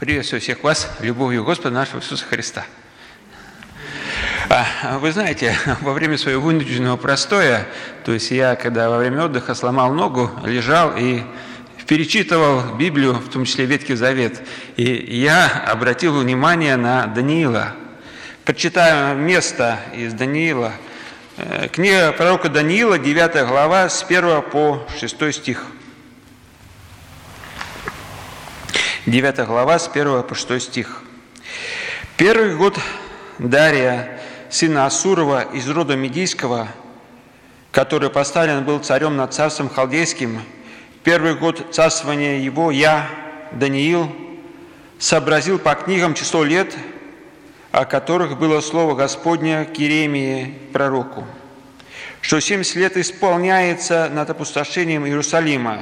Приветствую всех вас любовью Господа нашего Иисуса Христа. Вы знаете, во время своего вынужденного простоя, то есть я, когда во время отдыха сломал ногу, лежал и перечитывал Библию, в том числе Ветхий Завет, и я обратил внимание на Даниила. Прочитаю место из Даниила. Книга пророка Даниила, 9 глава, с 1 по 6 стих. 9 глава, с 1 по 6 стих. «Первый год Дария, сына Ассурова, из рода Медийского, который поставлен был царем над царством халдейским, первый год царствования его я, Даниил, сообразил по книгам число лет, о которых было слово Господне к Иеремии пророку, что 70 лет исполняется над опустошением Иерусалима.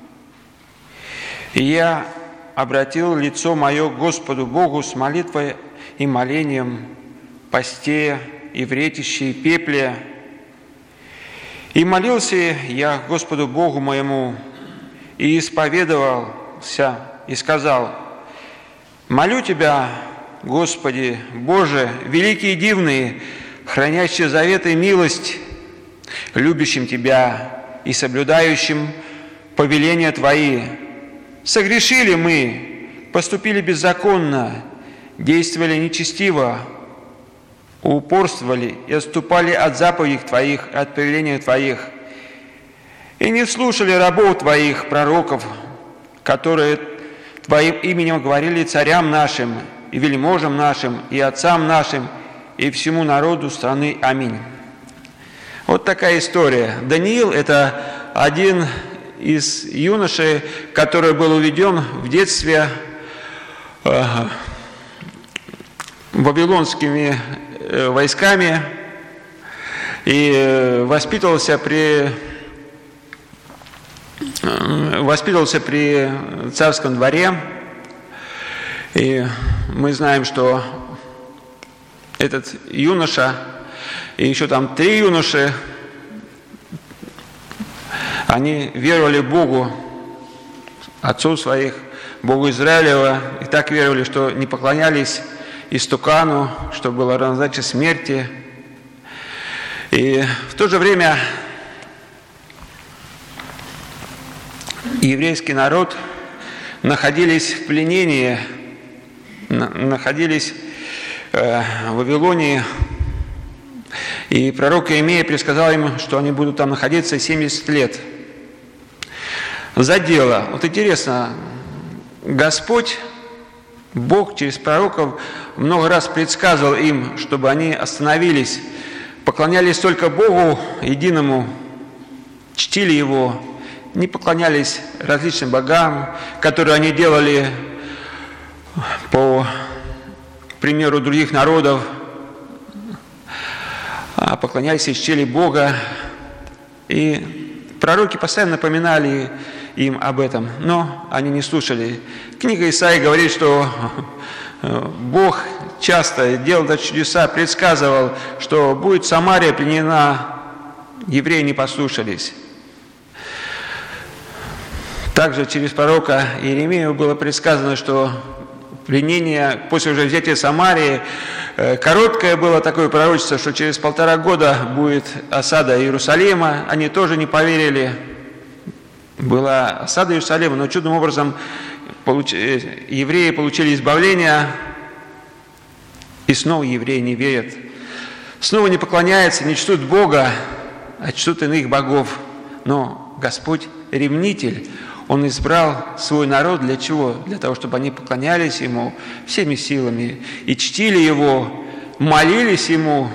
И я обратил лицо мое к Господу Богу с молитвой и молением, посте и вретище, и пепле. И молился я Господу Богу моему, и исповедовался, и сказал: молю Тебя, Господи, Боже, великий и дивный, хранящий завет и милость, любящим Тебя и соблюдающим повеления Твои. Согрешили мы, поступили беззаконно, действовали нечестиво, упорствовали и отступали от заповедей Твоих, от повеления Твоих, и не слушали рабов Твоих, пророков, которые Твоим именем говорили царям нашим, и вельможам нашим, и отцам нашим, и всему народу страны. Аминь». Вот такая история. Даниил – это один из юношей, который был уведен в детстве вавилонскими войсками и воспитывался при царском дворе. И мы знаем, что этот юноша и еще там 3 юноши, они веровали Богу, отцу своих, Богу Израилева, и так веровали, что не поклонялись истукану, что было равнозначно смерти. И в то же время еврейский народ находились в пленении, находились в Вавилонии, и пророк Иеремия предсказал им, что они будут там находиться 70 лет. За дело. Вот интересно, Господь, Бог через пророков много раз предсказывал им, чтобы они остановились, поклонялись только Богу единому, чтили Его, не поклонялись различным богам, которые они делали по примеру других народов, а поклонялись и чтили Бога. И пророки постоянно напоминали им об этом, но они не слушали. Книга Исаии говорит, что Бог часто делал чудеса, предсказывал, что будет Самария пленена, евреи не послушались. Также через пророка Иеремию было предсказано, что пленение после уже взятия Самарии, короткое было такое пророчество, что через 1,5 года будет осада Иерусалима. Они тоже не поверили. Была осада Иерусалима, но чудным образом евреи получили избавление, и снова евреи не верят. Снова не поклоняются, не чтут Бога, а чтут иных богов. Но Господь ревнитель. Он избрал свой народ для чего? Для того, чтобы они поклонялись Ему всеми силами и чтили Его, молились Ему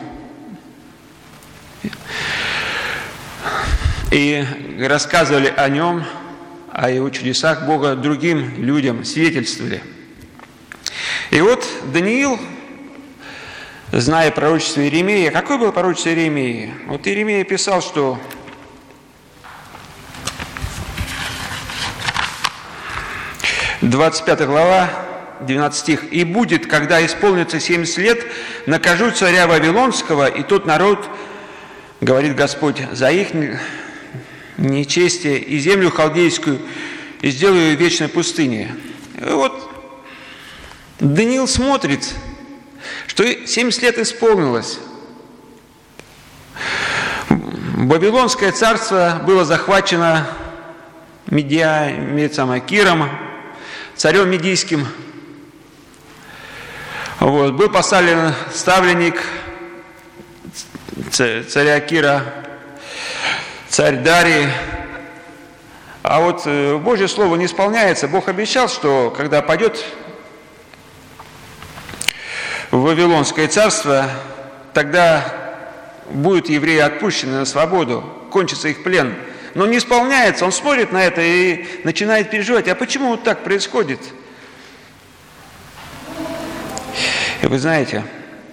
и рассказывали о Нем, о Его чудесах Бога другим людям, свидетельствовали. И вот Даниил, зная пророчество Иеремии, какое было пророчество Иеремии? Вот Иеремия писал, что 25 глава, 12 стих. «И будет, когда исполнится 70 лет, накажу царя Вавилонского, и тот народ, говорит Господь, за их нечестие, и землю халдейскую, и сделаю ее вечной пустыней». И вот Даниил смотрит, что 70 лет исполнилось. Вавилонское царство было захвачено Киром, царем медийским. Вот. Был поставлен ставленник царя Кира, царь Дарий. А вот Божье Слово не исполняется. Бог обещал, что когда пойдет в Вавилонское царство, тогда будут евреи отпущены на свободу, кончится их плен. Но не исполняется, он смотрит на это и начинает переживать. А почему вот так происходит? И вы знаете,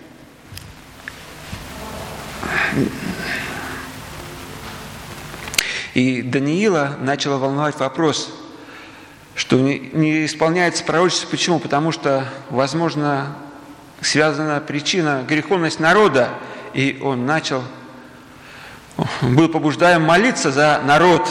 и Даниила начала волновать вопрос, что не исполняется пророчество. Почему? Потому что, возможно, связана причина греховность народа. И он был побуждаем молиться за народ.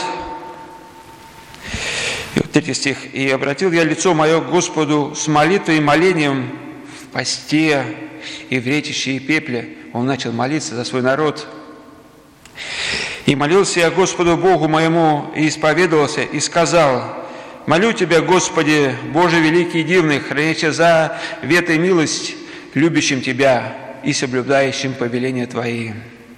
И вот 3 стих. «И обратил я лицо мое к Господу с молитвой и молением в посте и в ретище и пепле». Он начал молиться за свой народ. «И молился я Господу Богу моему, и исповедовался, и сказал: молю Тебя, Господи, Боже великий и дивный, хранящий завет и милость, любящим Тебя и соблюдающим повеления Твои».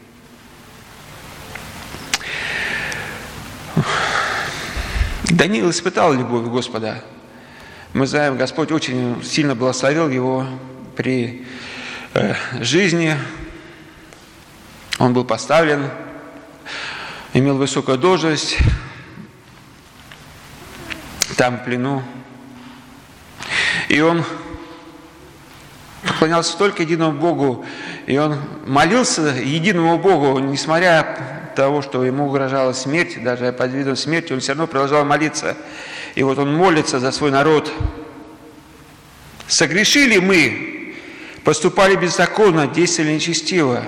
Даниил испытал любовь Господа. Мы знаем, Господь очень сильно благословил его при жизни. Он был поставлен, имел высокую должность там, в плену. И он поклонялся только единому Богу, и он молился единому Богу, несмотря на того, что ему угрожала смерть, даже под видом смерти, он все равно продолжал молиться. И вот он молится за свой народ. «Согрешили мы, поступали беззаконно, действовали нечестиво».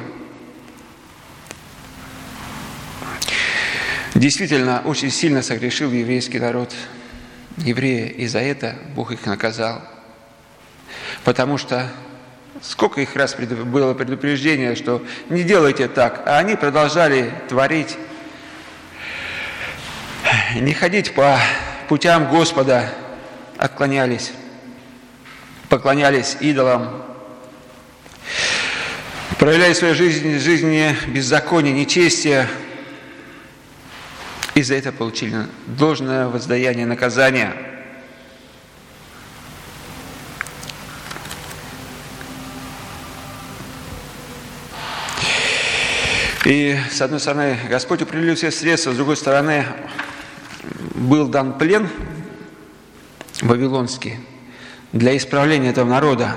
Действительно, очень сильно согрешил еврейский народ, евреи, и за это Бог их наказал. Потому что сколько их раз было предупреждение, что не делайте так, а они продолжали творить, не ходить по путям Господа, отклонялись, поклонялись идолам, проявляли в своей жизни беззаконие, нечестие, и за это получили должное воздаяние, наказание. И, с одной стороны, Господь определил все средства, с другой стороны, был дан плен вавилонский для исправления этого народа.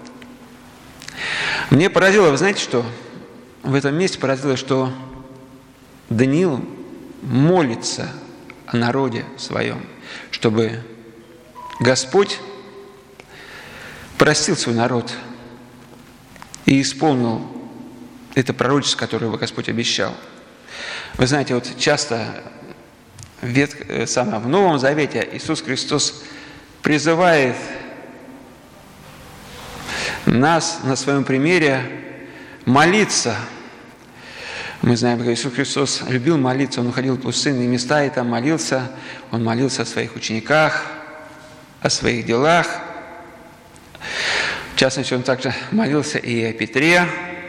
Мне поразило, вы знаете что? В этом месте поразило, что Даниил молится о народе своем, чтобы Господь простил свой народ и исполнил это пророчество, которое Господь обещал. Вы знаете, вот часто в Новом Завете Иисус Христос призывает нас на своем примере молиться. Мы знаем, как Иисус Христос любил молиться, Он уходил в пустынные места и там молился. Он молился о своих учениках, о своих делах. В частности, Он также молился и о Петре.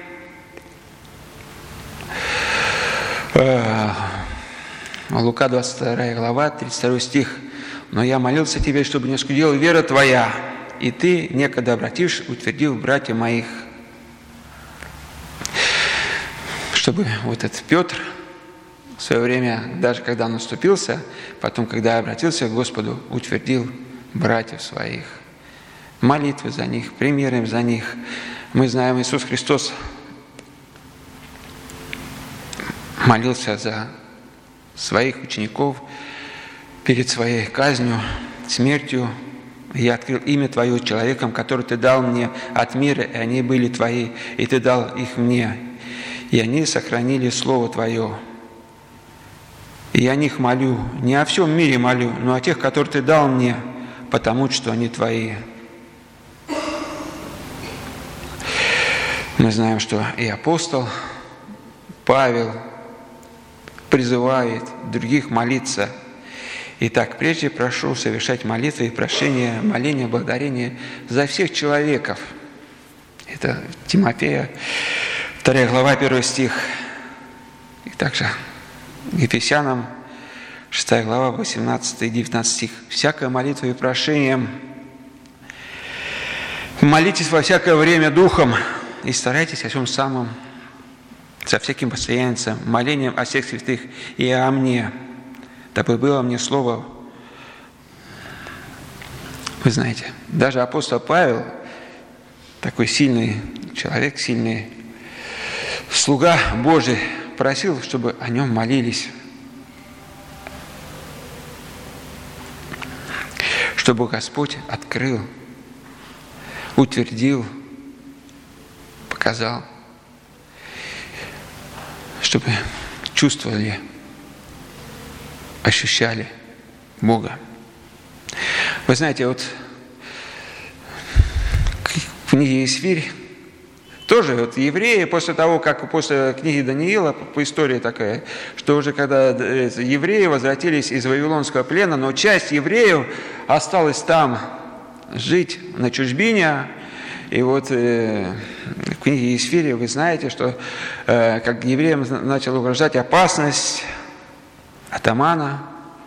Лука 22 глава, 32 стих. «Но я молился тебе, чтобы не оскудела вера твоя, и ты, некогда обратившись, утвердил братья моих». Чтобы вот этот Петр в свое время, даже когда он наступился, потом, когда обратился к Господу, утвердил братьев своих. Молитвы за них, примеры за них. Мы знаем, Иисус Христос молился за своих учеников перед своей казнью, смертью. «Я открыл имя Твое человекам, который Ты дал мне от мира, и они были Твои, и Ты дал их мне. И они сохранили Слово Твое. И я о них молю, не о всем мире молю, но о тех, которые Ты дал мне, потому что они Твои». Мы знаем, что и апостол Павел призывает других молиться. Итак, прежде прошу совершать молитвы и прошения, моления, благодарения за всех человеков. Это Тимофея, 2 глава, 1 стих. И также Ефесянам, 6 глава, 18 и 19 стих. «Всякая молитва и прошением молитесь во всякое время Духом и старайтесь о всем самом, со всяким постоянством, молением о всех святых и о мне, дабы было мне слово». Вы знаете, даже апостол Павел, такой сильный человек, сильный слуга Божий, просил, чтобы о нем молились, чтобы Господь открыл, утвердил, показал, чтобы чувствовали, ощущали Бога. Вы знаете, вот в книге Исфирь тоже вот евреи после того, как после книги Даниила, по истории такая, что уже когда евреи возвратились из Вавилонского плена, но часть евреев осталась там жить на чужбине. И вот в книге Исфири вы знаете, что как евреям начала угрожать опасность от Амана,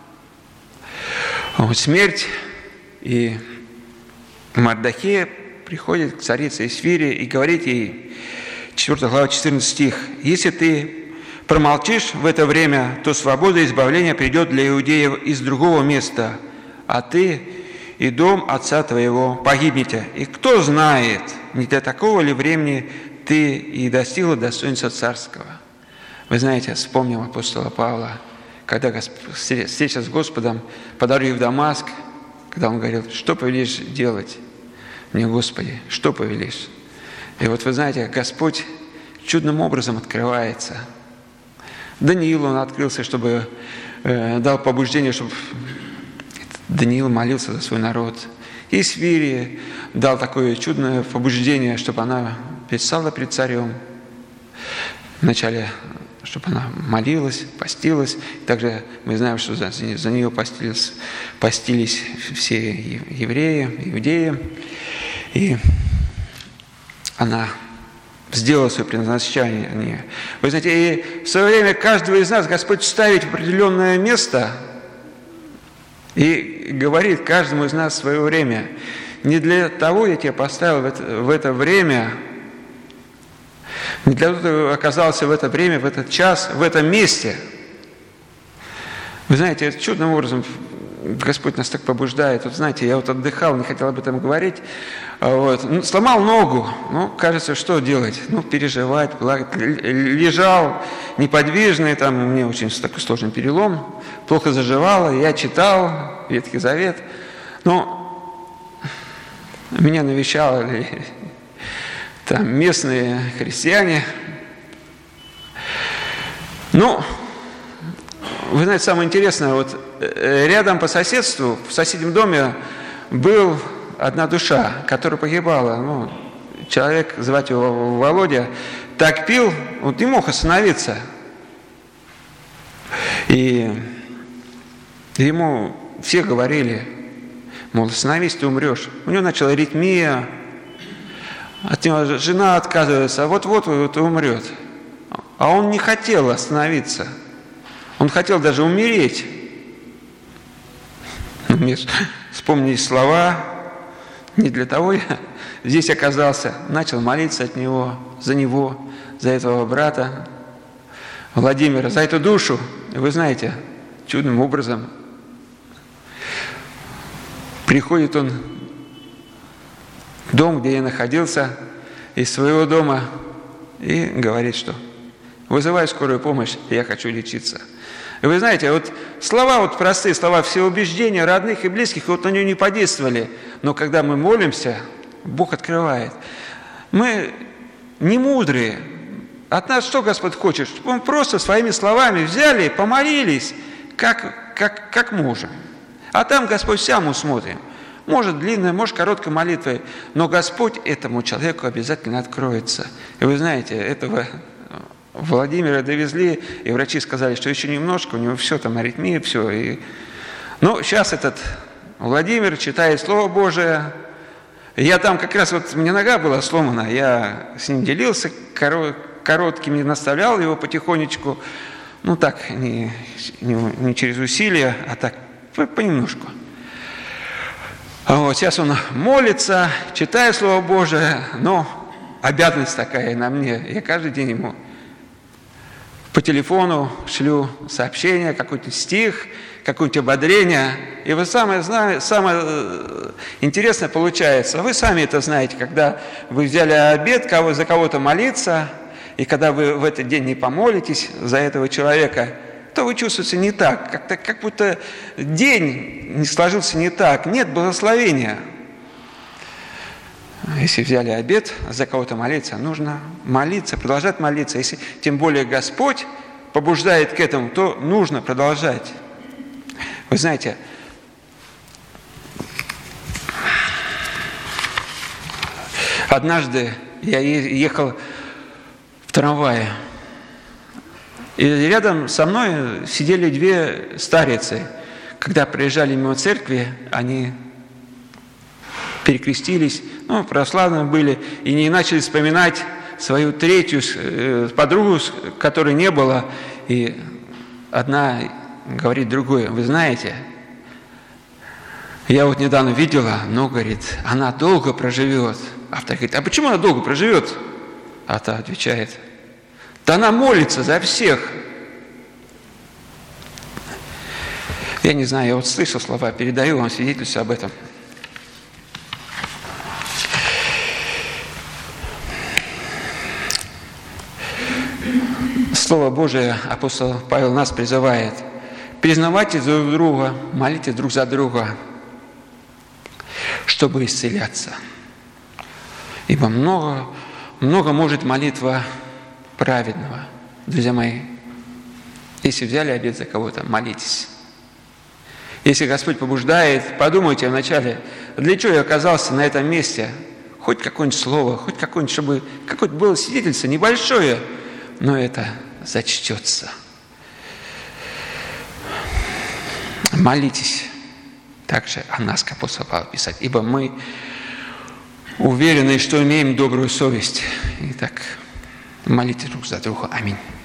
смерть, и Мардохей приходит к царице Исфире и говорит ей, 4 глава, 14 стих, «Если ты промолчишь в это время, то свобода и избавление придет для иудеев из другого места, а ты и дом отца твоего погибнете. И кто знает, не для такого ли времени ты и достигла достоинства царского». Вы знаете, вспомнил апостола Павла, когда встреча с Господом по дороге в Дамаск, когда он говорил, что повелишь делать мне, Господи, что повелишь? И вот вы знаете, Господь чудным образом открывается. Даниилу он открылся, чтобы дал побуждение, чтобы Даниил молился за свой народ. Исфире дал такое чудное побуждение, чтобы она предстала пред царем. Вначале, чтобы она молилась, постилась. Также мы знаем, что за нее постились все евреи, иудеи. И она сделала свое предназначение. Вы знаете, и в свое время каждого из нас Господь ставит в определенное место и говорит каждому из нас в свое время. Не для того я тебя поставил в это время, не для того ты оказался в это время, в этот час, в этом месте. Вы знаете, чудным образом Господь нас так побуждает. Вот знаете, я вот отдыхал, не хотел об этом говорить. Вот. Сломал ногу. Кажется, что делать? Переживать, плакать. Лежал неподвижный, там у меня очень такой сложный перелом. Плохо заживало. Я читал Ветхий Завет. Но меня навещали там местные христиане. Вы знаете, самое интересное, вот рядом по соседству, в соседнем доме был одна душа, которая погибала. Человек, звать его Володя, так пил, он не мог остановиться. И ему все говорили, мол, остановись, ты умрешь. У него начала аритмия, от него жена отказывается, а вот-вот умрет. А он не хотел остановиться. Он хотел даже умереть. Мне вспомнились слова, не для того я здесь оказался. Начал молиться за этого брата Владимира, за эту душу. И вы знаете, чудным образом приходит он в дом, где я находился, из своего дома, и говорит, что вызывай скорую помощь, я хочу лечиться. И вы знаете, вот слова, простые слова, все убеждения родных и близких, на нее не подействовали. Но когда мы молимся, Бог открывает. Мы не мудрые. От нас что Господь хочет? Чтобы мы просто своими словами взяли, помолились, как можем. А там Господь сам усмотрим. Может длинная, может короткая молитва, но Господь этому человеку обязательно откроется. И вы знаете, этого Владимира довезли, и врачи сказали, что еще немножко, у него все там, аритмия, все. Ну, сейчас этот Владимир читает Слово Божие. Я там как раз, вот мне нога была сломана, я с ним делился коротким, не наставлял его потихонечку. Ну так, не через усилия, а так понемножку. Вот, сейчас он молится, читает Слово Божие, но обязанность такая на мне. Я каждый день ему по телефону шлю сообщение, какой-то стих, какое-нибудь ободрение. И вы самое интересное получается, вы сами это знаете, когда вы взяли обет за кого-то молиться, и когда вы в этот день не помолитесь за этого человека, то вы чувствуете не так, как будто день не сложился не так, нет благословения. Если взяли обет за кого-то молиться, нужно молиться, продолжать молиться. Если тем более Господь побуждает к этому, то нужно продолжать. Вы знаете, однажды я ехал в трамвае, и рядом со мной сидели две старицы. Когда проезжали мимо церкви, они перекрестились, православные были, и не начали вспоминать свою третью подругу, которой не было. И одна говорит другой: вы знаете, я вот недавно видела, говорит, она долго проживет. А вторая говорит: а почему она долго проживет? А та отвечает: да она молится за всех. Я не знаю, я вот слышал слова, передаю вам свидетельство об этом. Слово Божие, апостол Павел нас призывает: признавайте друг друга, молитесь друг за друга, чтобы исцеляться. Ибо много может молитва праведного. Друзья мои, если взяли обет за кого-то, молитесь. Если Господь побуждает, подумайте вначале, для чего я оказался на этом месте. Хоть какое-нибудь слово, хоть какое-нибудь, чтобы какое-то было свидетельство небольшое, но это зачтется. Молитесь также о нас, как апостол Павел писать, ибо мы уверены, что имеем добрую совесть. Итак, молитесь друг за друга. Аминь.